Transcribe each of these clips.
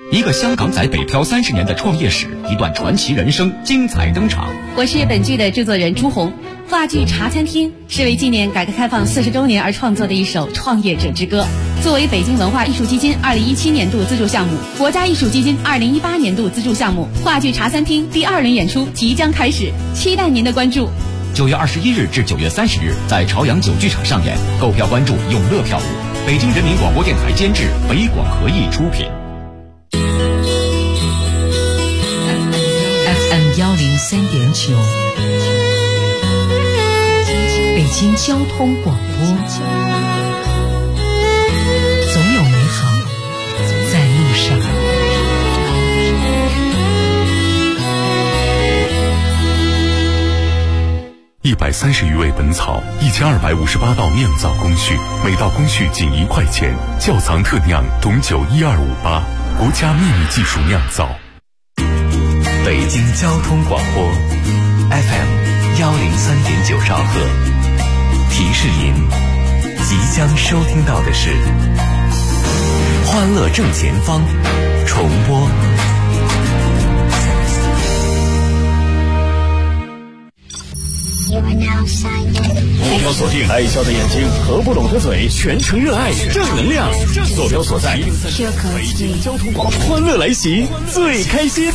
一个香港仔北漂30年的创业史，一段传奇人生精彩登场。 我是本剧的制作人朱红。话剧《茶餐厅》是为纪念改革开放40周年而创作的一首创业者之歌。作为北京文化艺术基金2017年度资助项目、国家艺术基金2018年度资助项目，话剧《茶餐厅》第2轮演出即将开始，期待您的关注。 9月21日至9月30日，在朝阳9剧场上演，购票关注永乐票务。北京人民广播电台监制，北广合艺出品。 FM 103.9，北京交通广播，总有美好在路上。 130余味本草，1258道酿造工序，每道工序仅1块钱。窖藏特酿董酒12588，国家秘密技术酿造。 北京交通广播 FM 103.9兆赫，提示您即将收听到的是欢乐正前方重播。 目标锁定爱笑的眼睛和不懂的嘴，全程热爱正能量。坐标所在北京交通广播，欢乐来袭，最开心。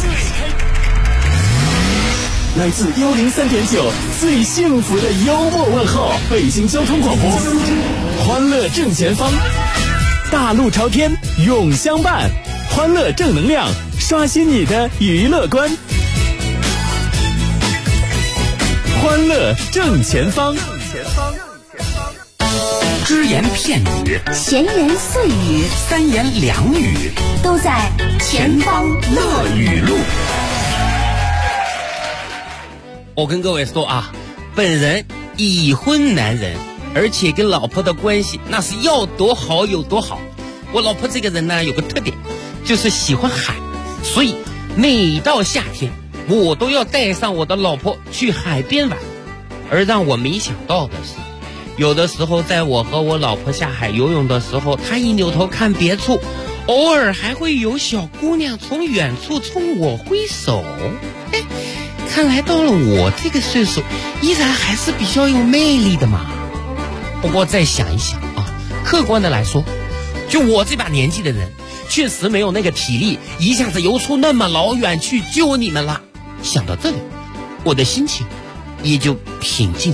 来自103.9最幸福的幽默问候，北京交通广播，欢乐正前方，大路朝天永相伴，欢乐正能量，刷新你的娱乐观。欢乐正前方， 只言片语， 闲言碎语 3言2语， 都在前方乐语录。 我跟各位说啊，本人已婚男人，而且跟老婆的关系那是要多好有多好。我老婆这个人呢，有个特点，就是喜欢海，所以每到夏天我都要带上我的老婆去海边玩。而让我没想到的是，有的时候在我和我老婆下海游泳的时候，她一扭头看别处，偶尔还会有小姑娘从远处冲我挥手。看来到了我这个岁数，依然还是比较有魅力的嘛。不过再想一想啊，客观的来说，就我这把年纪的人，确实没有那个体力一下子游出那么老远去救你们了。想到这里，我的心情也就平静了。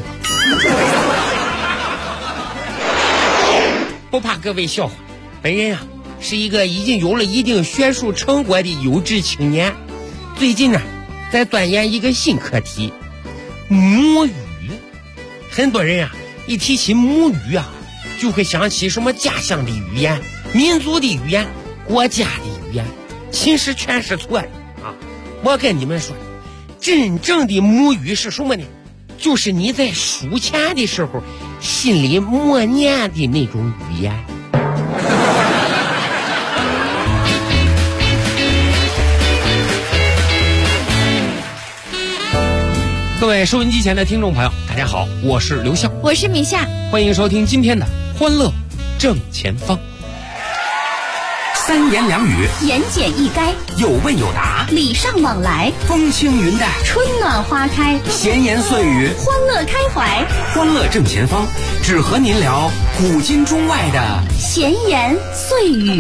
不怕各位笑话，本人啊是一个已经有了一定学术成果的优质青年。最近呢，在钻研一个新课题，母语。很多人啊一提起母语啊，就会想起什么家乡的语言、民族的语言、国家的语言，其实全是错的啊！我跟你们说，真正的母语是什么呢？就是你在数钱的时候心里默念的那种语言。各位收音机前的听众朋友，大家好，我是刘笑， 我是米夏， 欢迎收听今天的欢乐正前方。 3言2语， 言简意赅， 有问有答， 礼尚往来， 风轻云淡， 春暖花开， 闲言碎语， 欢乐开怀。 欢乐正前方，只和您聊古今中外的闲言碎语。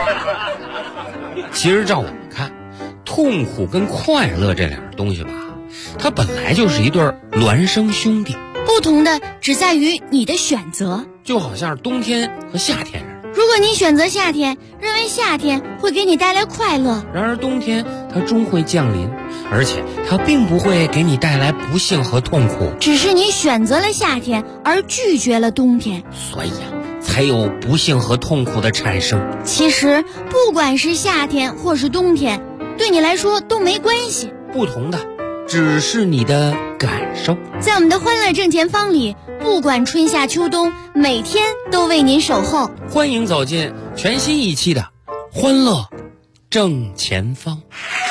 其实照我们看，痛苦跟快乐这两样东西吧，它本来就是一对孪生兄弟， 不同的只在于你的选择。 就好像是冬天和夏天似的。 如果你选择夏天，认为夏天会给你带来快乐， 然而冬天它终会降临，而且它并不会给你带来不幸和痛苦， 只是你选择了夏天而拒绝了冬天， 所以才有不幸和痛苦的产生。 其实不管是夏天或是冬天，对你来说都没关系， 不同的只是你的感受。 在我们的欢乐正前方里，不管春夏秋冬，每天都为您守候。 欢迎走进全新一期的欢乐正前方。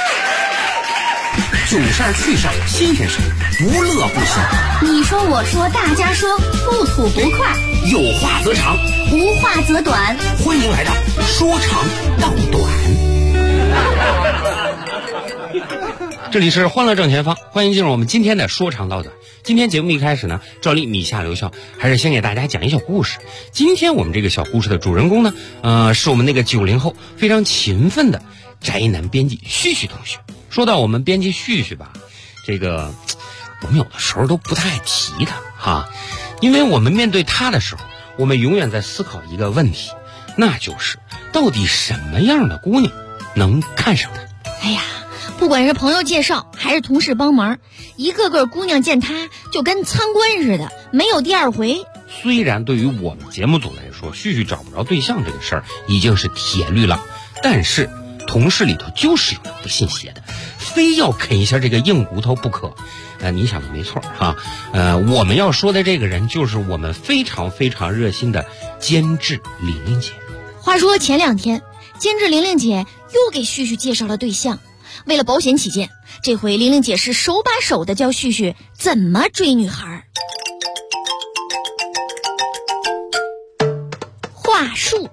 囧事儿趣事儿新鲜事儿，无乐不行。 你说我说大家说，不吐不快， 有话则长， 无话则短。 欢迎来到说长道短。 这里是欢乐正前方，欢迎进入我们今天的说长道短。今天节目一开始呢，照例米下留校，还是先给大家讲一小故事。今天我们这个小故事的主人公呢，是我们那个90后非常勤奋的宅男编辑旭旭同学。说到我们编辑旭旭吧，这个我们有的时候都不太爱提他哈，因为我们面对他的时候，我们永远在思考一个问题，那就是到底什么样的姑娘能看上他？ 哎呀，不管是朋友介绍还是同事帮忙，一个个姑娘见他就跟参观似的，没有第二回。 虽然对于我们节目组来说，旭旭找不着对象这个事儿已经是铁律了，但是同事里头就是有人不信邪的，非要啃一下这个硬骨头不可。你想的没错哈，我们要说的这个人就是我们非常非常热心的监制玲玲姐。 话说前2天，监制玲玲姐又给旭旭介绍了对象。为了保险起见，这回玲玲姐是手把手的教旭旭怎么追女孩。话术。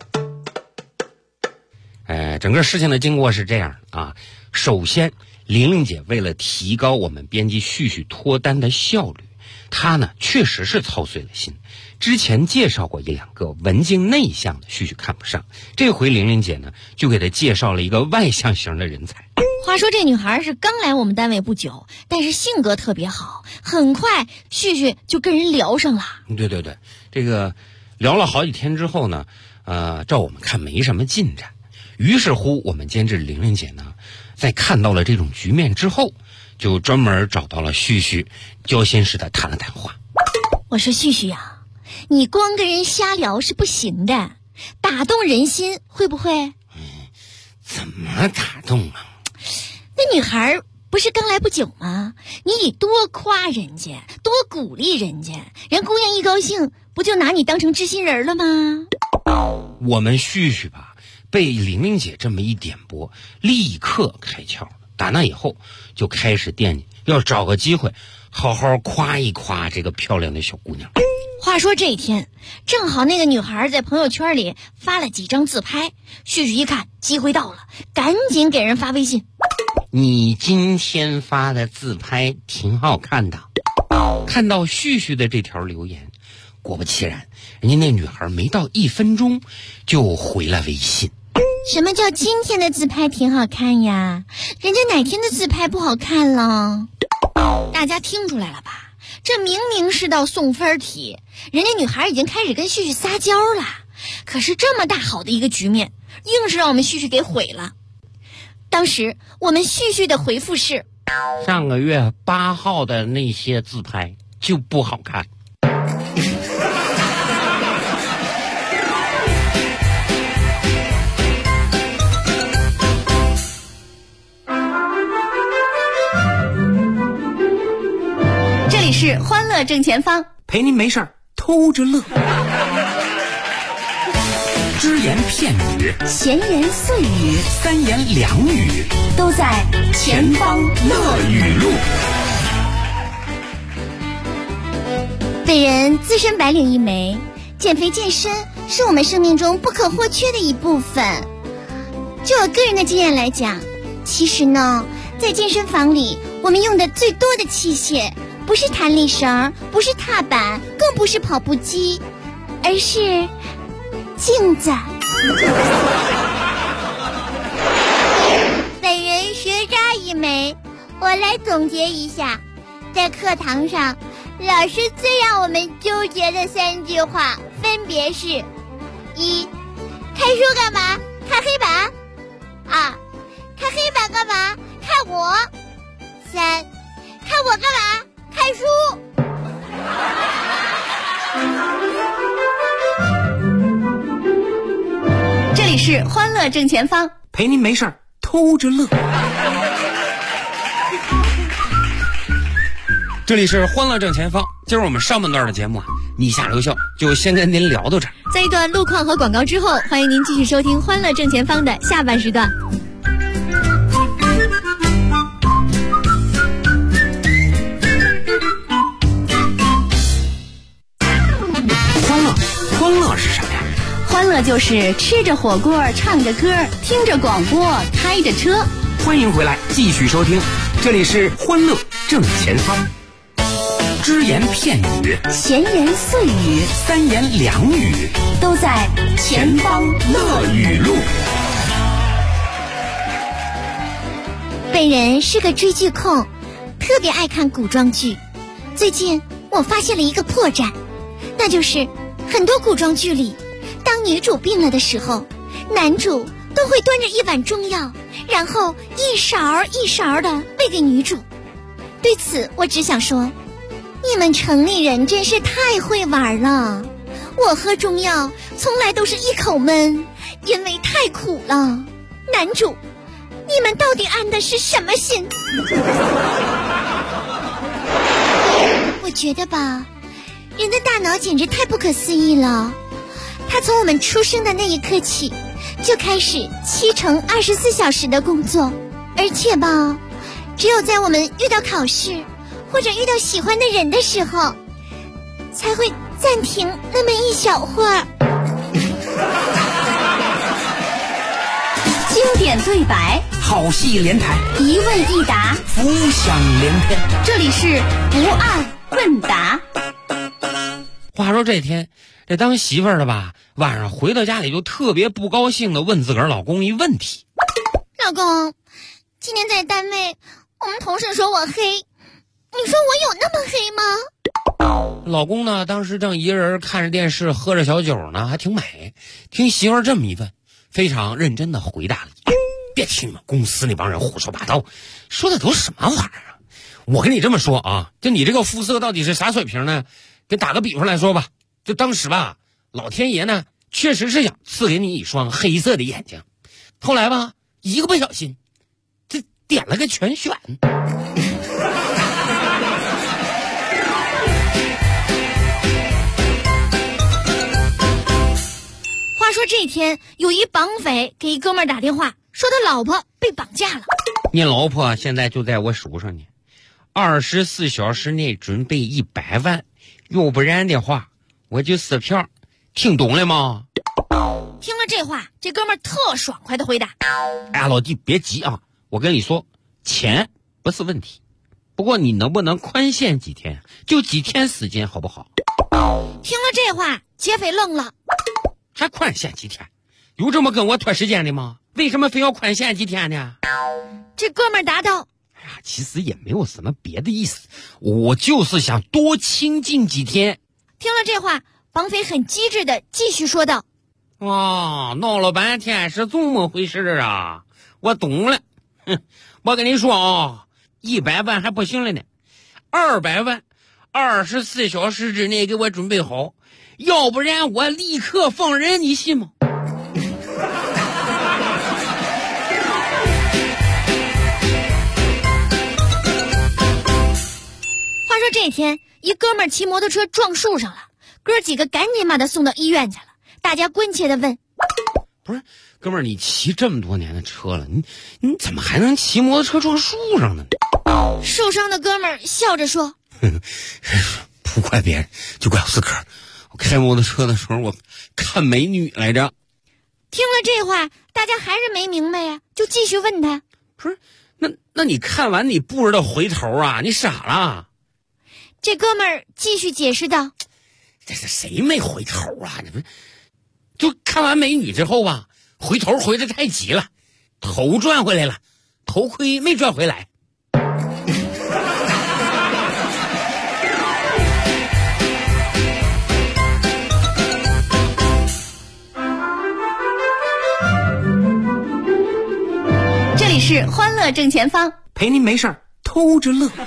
整个事情的经过是这样啊。首先，玲玲姐为了提高我们编辑旭旭脱单的效率，她呢确实是操碎了心。之前介绍过1-2个文静内向的，旭旭看不上。这回玲玲姐呢就给她介绍了一个外向型的人才。 话说这女孩是刚来我们单位不久，但是性格特别好，很快旭旭就跟人聊上了。 对，这个聊了好几天之后呢，照我们看没什么进展。于是乎，我们监制玲玲姐呢，在看到了这种局面之后，就专门找到了旭旭，交心似的谈了谈话。 我说旭旭啊，你光跟人瞎聊是不行的，打动人心会不会？ 怎么打动啊？ 那女孩不是刚来不久吗？你得多夸人家，多鼓励人家，人姑娘一高兴，不就拿你当成知心人了吗？ 我们旭旭吧，被玲玲姐这么一点拨，立刻开窍了。打那以后，就开始惦记要找个机会，好好夸一夸这个漂亮的小姑娘。 话说这一天，正好那个女孩在朋友圈里发了几张自拍，旭旭一看机会到了，赶紧给人发微信。 你今天发的自拍挺好看的。看到旭旭的这条留言，果不其然，人家那女孩没到1分钟就回了微信。 什么叫今天的自拍挺好看呀？人家哪天的自拍不好看了？大家听出来了吧？这明明是道送分题，人家女孩已经开始跟旭旭撒娇了。可是这么大好的一个局面，硬是让我们旭旭给毁了。当时我们旭旭的回复是： 上个月8号的那些自拍就不好看。 这里是欢乐正前方， 陪您没事儿偷着乐。只言片语， 闲言碎语， 三言两语， 都在前方乐语录。 本人资深白领一枚，减肥健身是我们生命中不可或缺的一部分。就我个人的经验来讲，其实呢，在健身房里，我们用的最多的器械不是弹力绳，不是踏板，更不是跑步机，而是镜子。本人学渣一枚，我来总结一下，在课堂上，老师最让我们纠结的3句话分别是： 1. 看书干嘛？看黑板。 2. 看黑板干嘛？看我。 3. 看我干嘛？看书。 这里是欢乐正前方， 陪您没事儿偷着乐。 这里是欢乐正前方，今儿我们上半段的节目啊，你下留校就先跟您聊到这儿。 在一段路况和广告之后，欢迎您继续收听欢乐正前方的下半时段。 欢乐是什么呀？ 欢乐就是吃着火锅，唱着歌，听着广播，开着车。 欢迎回来继续收听，这里是欢乐正前方。只言片语， 闲言碎语， 三言两语， 都在前方乐语录。 本人是个追剧控，特别爱看古装剧。最近我发现了一个破绽，那就是很多古装剧里，当女主病了的时候，男主都会端着一碗中药，然后一勺一勺的喂给女主。对此我只想说，你们城里人真是太会玩了。我喝中药从来都是一口闷，因为太苦了。男主，你们到底安的是什么心？我觉得吧，人的大脑简直太不可思议了。他从我们出生的那一刻起，就开始7乘24小时的工作，而且吧，只有在我们遇到考试或者遇到喜欢的人的时候，才会暂停那么一小会儿。 经典对白， 好戏连台， 一问一答， 浮想联翩。 这里是不二问答。 话说这天，这当媳妇儿的吧，晚上回到家里就特别不高兴的问自个儿老公一问题： 老公，今天在单位我们同事说我黑，你说我有那么黑吗？ 老公呢，当时正一个人看着电视喝着小酒呢，还挺美。听媳妇儿这么一问，非常认真的回答了一句：别听你们公司那帮人胡说八道，说的都什么玩意儿啊！我跟你这么说啊，就你这个肤色到底是啥水平呢？给打个比方来说吧，就当时吧，老天爷呢确实是想赐给你一双黑色的眼睛，后来吧，一个不小心，这点了个全选。 话说这天，有一绑匪给一哥们儿打电话，说他老婆被绑架了。 你老婆现在就在我手上呢，24小时内准备100万，要不然的话我就撕票。听懂了吗？ 听了这话，这哥们儿特爽快的回答： 哎呀，老弟别急啊，我跟你说，钱不是问题，不过你能不能宽限几天，就几天时间好不好？ 听了这话，劫匪愣了， 还宽限几天？有这么跟我拖时间的吗？为什么非要宽限几天呢？ 这哥们儿答道： 哎呀，其实也没有什么别的意思，我就是想多亲近几天。 听了这话，绑匪很机智的继续说道： 闹了半天是这么回事啊，我懂了。我跟你说啊，100万还不行了呢，200万，24小时之内给我准备好，要不然我立刻放人，你信吗？ 话说这天，一哥们儿骑摩托车撞树上了，哥几个赶紧把他送到医院去了。大家关切的问： 不是哥们儿，你骑这么多年的车了，你怎么还能骑摩托车撞树上呢？ 受伤的哥们儿笑着说： 不怪别人，就怪我自个儿。我开摩托车的时候，我看美女来着。 听了这话，大家还是没明白呀，就继续问他： 不是，那你看完你不知道回头啊？你傻了？ 这哥们儿继续解释道： 这是谁没回头啊？这不就看完美女之后吧，回头回得太急了，头转回来了，头盔没转回来。 这里是欢乐正前方， 陪您没事儿偷着乐。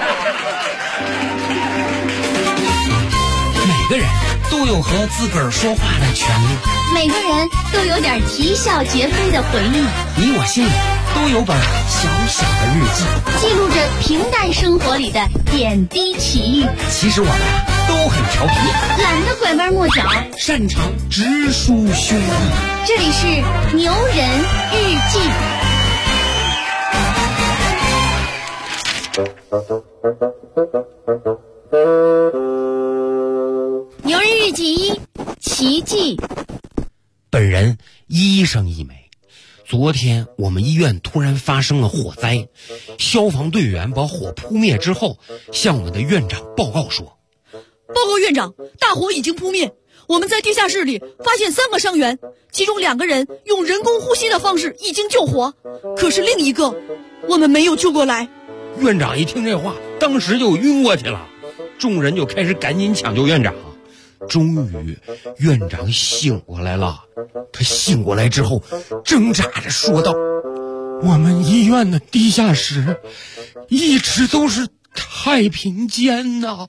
每个人都有和自个儿说话的权利， 每个人都有点啼笑皆非的回忆， 你我心里都有本小小的日记， 记录着平淡生活里的点滴奇遇。 其实我们都很调皮， 懒得拐弯抹角， 擅长直抒胸臆。 这里是牛人日记。 牛人日记1：奇迹。 本人医生一枚， 昨天我们医院突然发生了火灾，消防队员把火扑灭之后，向我们的院长报告说： 报告院长，大火已经扑灭，我们在地下室里发现3个伤员，其中2个人用人工呼吸的方式已经救活，可是另一个我们没有救过来。 院长一听这话，当时就晕过去了，众人就开始赶紧抢救院长。终于院长醒过来了，他醒过来之后挣扎着说道：我们医院的地下室一直都是太平间呐。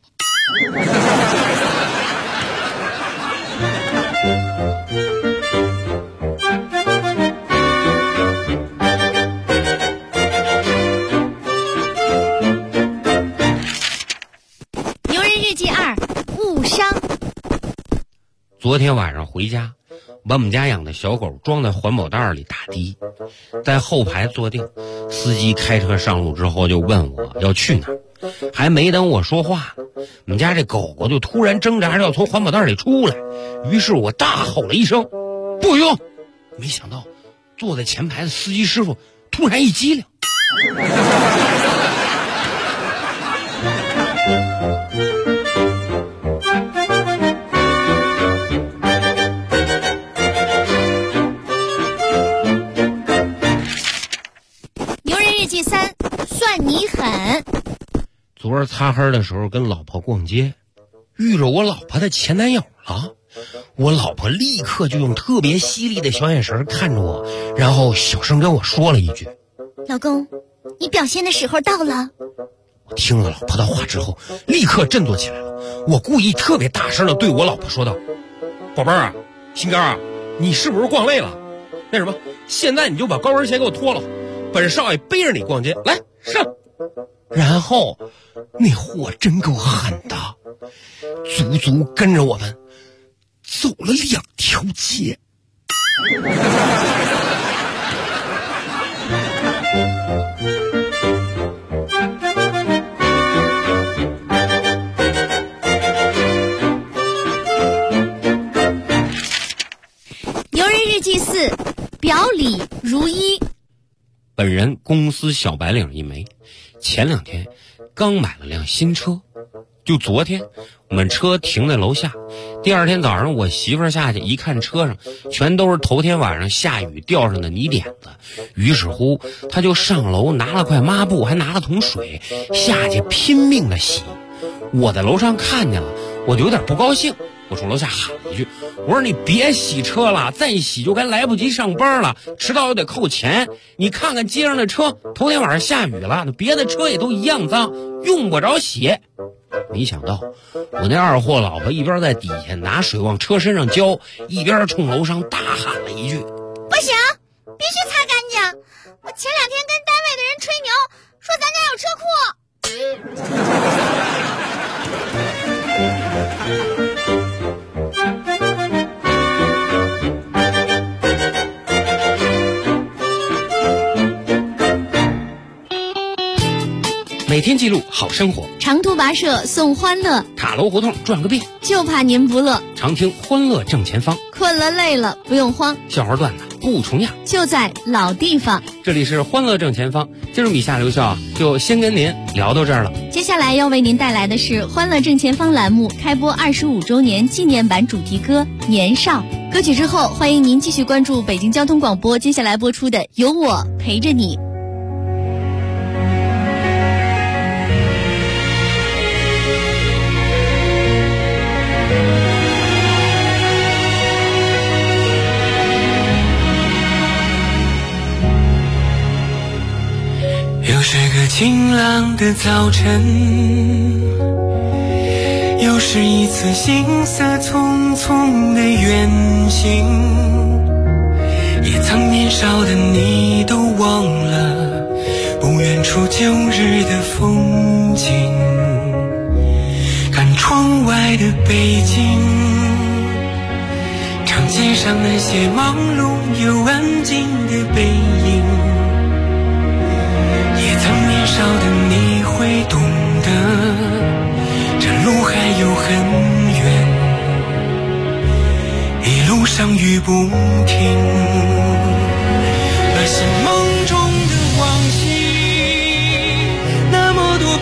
牛人日记2，误伤。 昨天晚上回家，把我们家养的小狗装在环保袋里打的，在后排坐定。司机开车上路之后就问我要去哪儿，还没等我说话，我们家这狗狗就突然挣扎着要从环保袋里出来，于是我大吼了一声：不用！没想到坐在前排的司机师傅突然一激灵。 3，算你狠。 昨儿擦黑的时候跟老婆逛街，遇着我老婆的前男友了。我老婆立刻就用特别犀利的小眼神看着我，然后小声跟我说了一句： 老公，你表现的时候到了。 我听了老婆的话之后立刻振作起来了，我故意特别大声的对我老婆说道：宝贝儿啊，心肝啊，你是不是逛累了？那什么，现在你就把高跟鞋给我脱了，本少爷背着你逛街，来上。然后那货真够狠的，足足跟着我们走了2条街。 牛人日记4，表里如一。 本人公司小白领一枚，前2天刚买了辆新车，就昨天我们车停在楼下，第2天早上我媳妇儿下去一看，车上全都是头天晚上下雨掉上的泥点子，于是乎她就上楼拿了块抹布，还拿了桶水下去拼命的洗。我在楼上看见了，我就有点不高兴，我从楼下喊了一句，我说你别洗车了，再洗就该来不及上班了，迟到又得扣钱。你看看街上的车，头天晚上下雨了，别的车也都一样脏，用不着洗。没想到我那二货老婆一边在底下拿水往车身上浇，一边冲楼上大喊了一句： 不行，必须擦干净，我前2天跟单位的人吹牛说咱家有车库。 每天记录好生活， 长途跋涉送欢乐， 塔楼胡同转个遍， 就怕您不乐。 常听欢乐正前方， 困了累了不用慌， 笑话段子不重样， 就在老地方。 这里是欢乐正前方，今儿米夏刘笑就先跟您聊到这儿了。 接下来要为您带来的是欢乐正前方栏目开播25周年纪念版主题歌《年少》。歌曲之后，欢迎您继续关注北京交通广播接下来播出的《有我陪着你》。 又是个晴朗的早晨，又是一次行色匆匆的远行，也曾年少的你都忘了不远处旧日的风景，看窗外的北京，长街上那些忙碌又安静的背影，也曾年少的你会懂得，这路还有很远，一路上雨不停。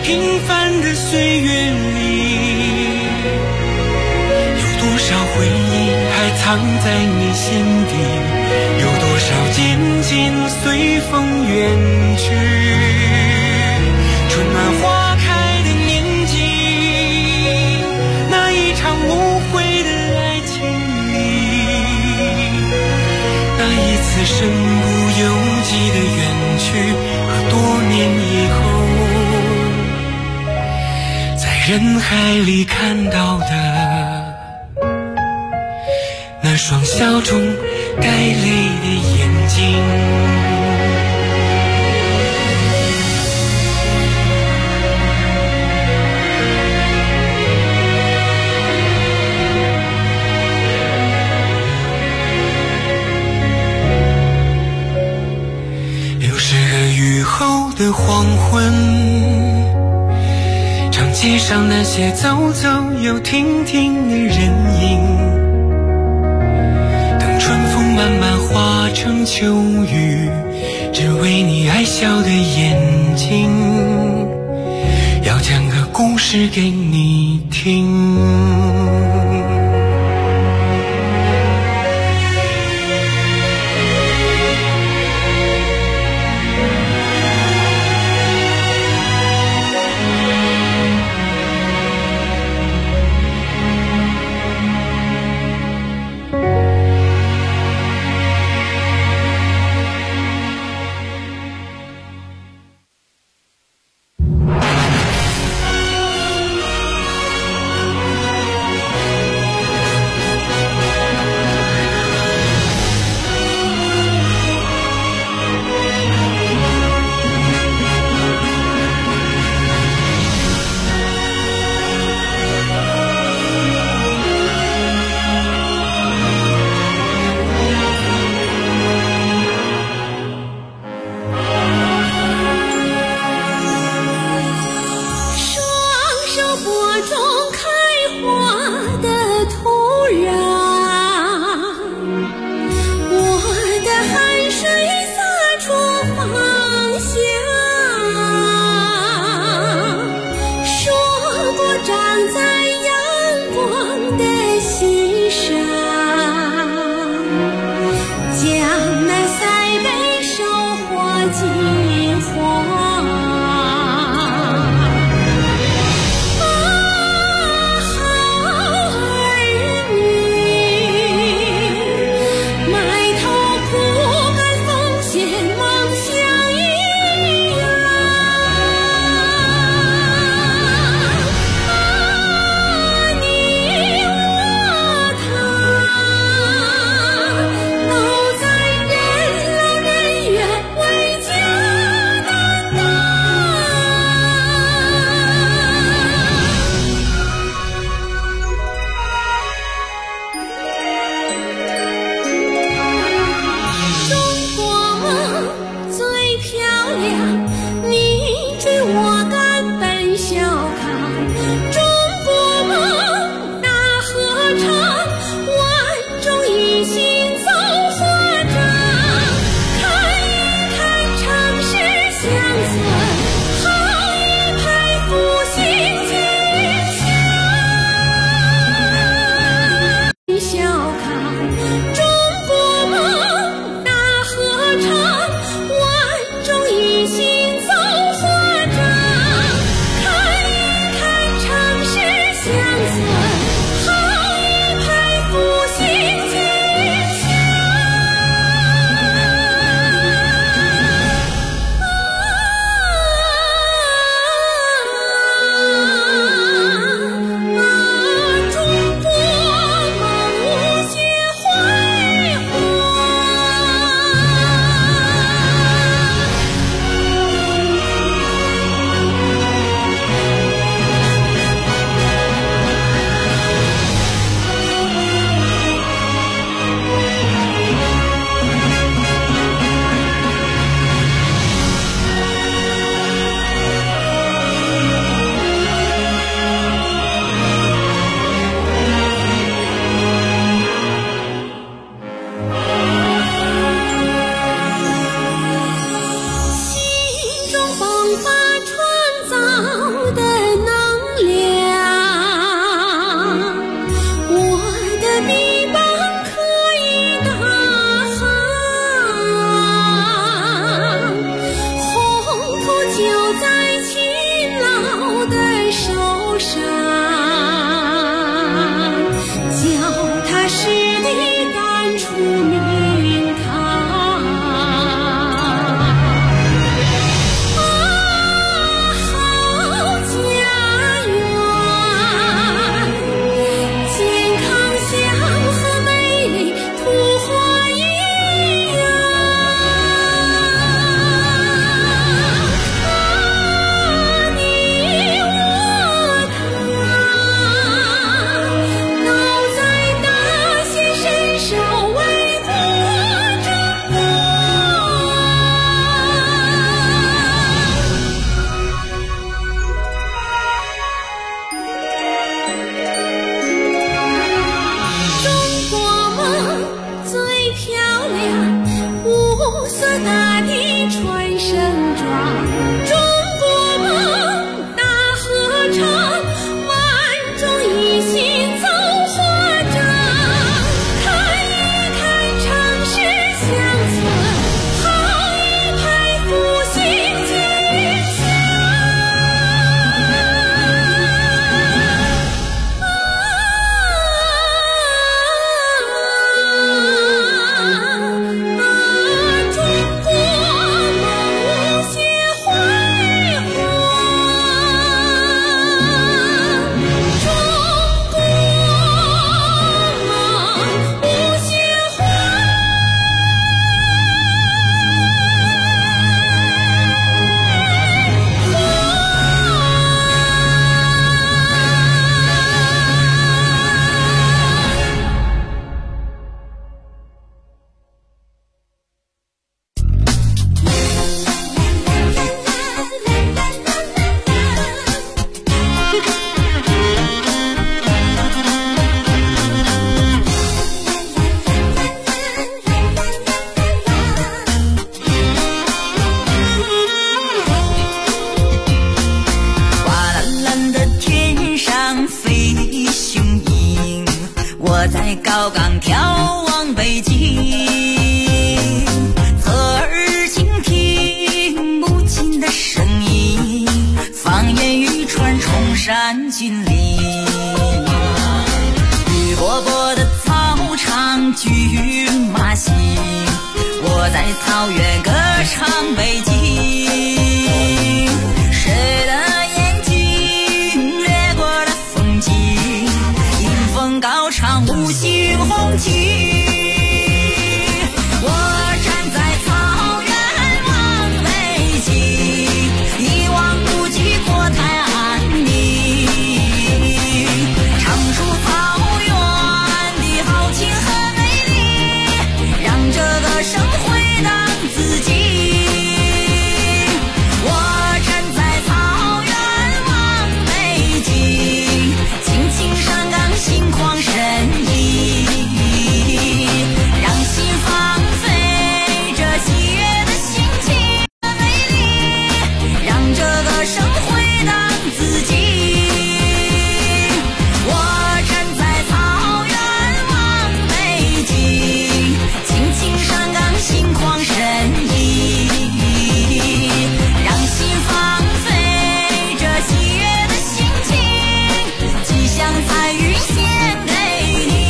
平凡的岁月里，有多少回忆还藏在你心底，有多少渐渐随风远去。春暖花开的年纪，那一场无悔的爱情里，那一次身不由己的远去，和多年以后在人海里看到的那双笑中带泪的眼睛。又是个雨后的黄昏，长街上那些走走又停停的人影，等春风慢慢化成秋雨，只为你爱笑的眼睛，要讲个故事给你听。 都在人来人远为家难当。 草原歌唱北京，谁的眼睛掠过了风景，迎风高唱五星红旗。我站在草原望北京，一望无际国泰安宁，唱出草原的豪情和美丽，让这个生回荡自己。我站在草原望北京，青青山岗心旷神怡，让心放飞这喜悦的心情和美丽，让这个生回荡自己。我站在草原望北京，青青山岗心旷神怡，让心放飞这喜悦的心情，吉祥彩云献给你。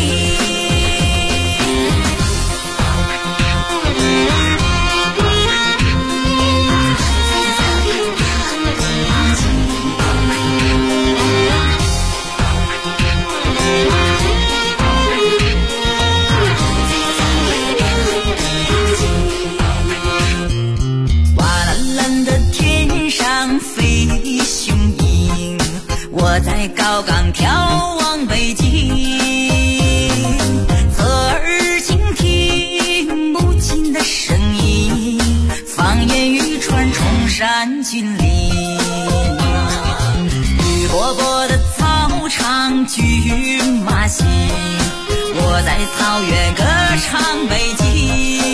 瓦蓝蓝的天上飞雄鹰，我在高岗眺望北京，侧耳倾听母亲的声音，放眼欲穿崇山峻岭，绿波波的草场骏马行，我在草原歌唱北京。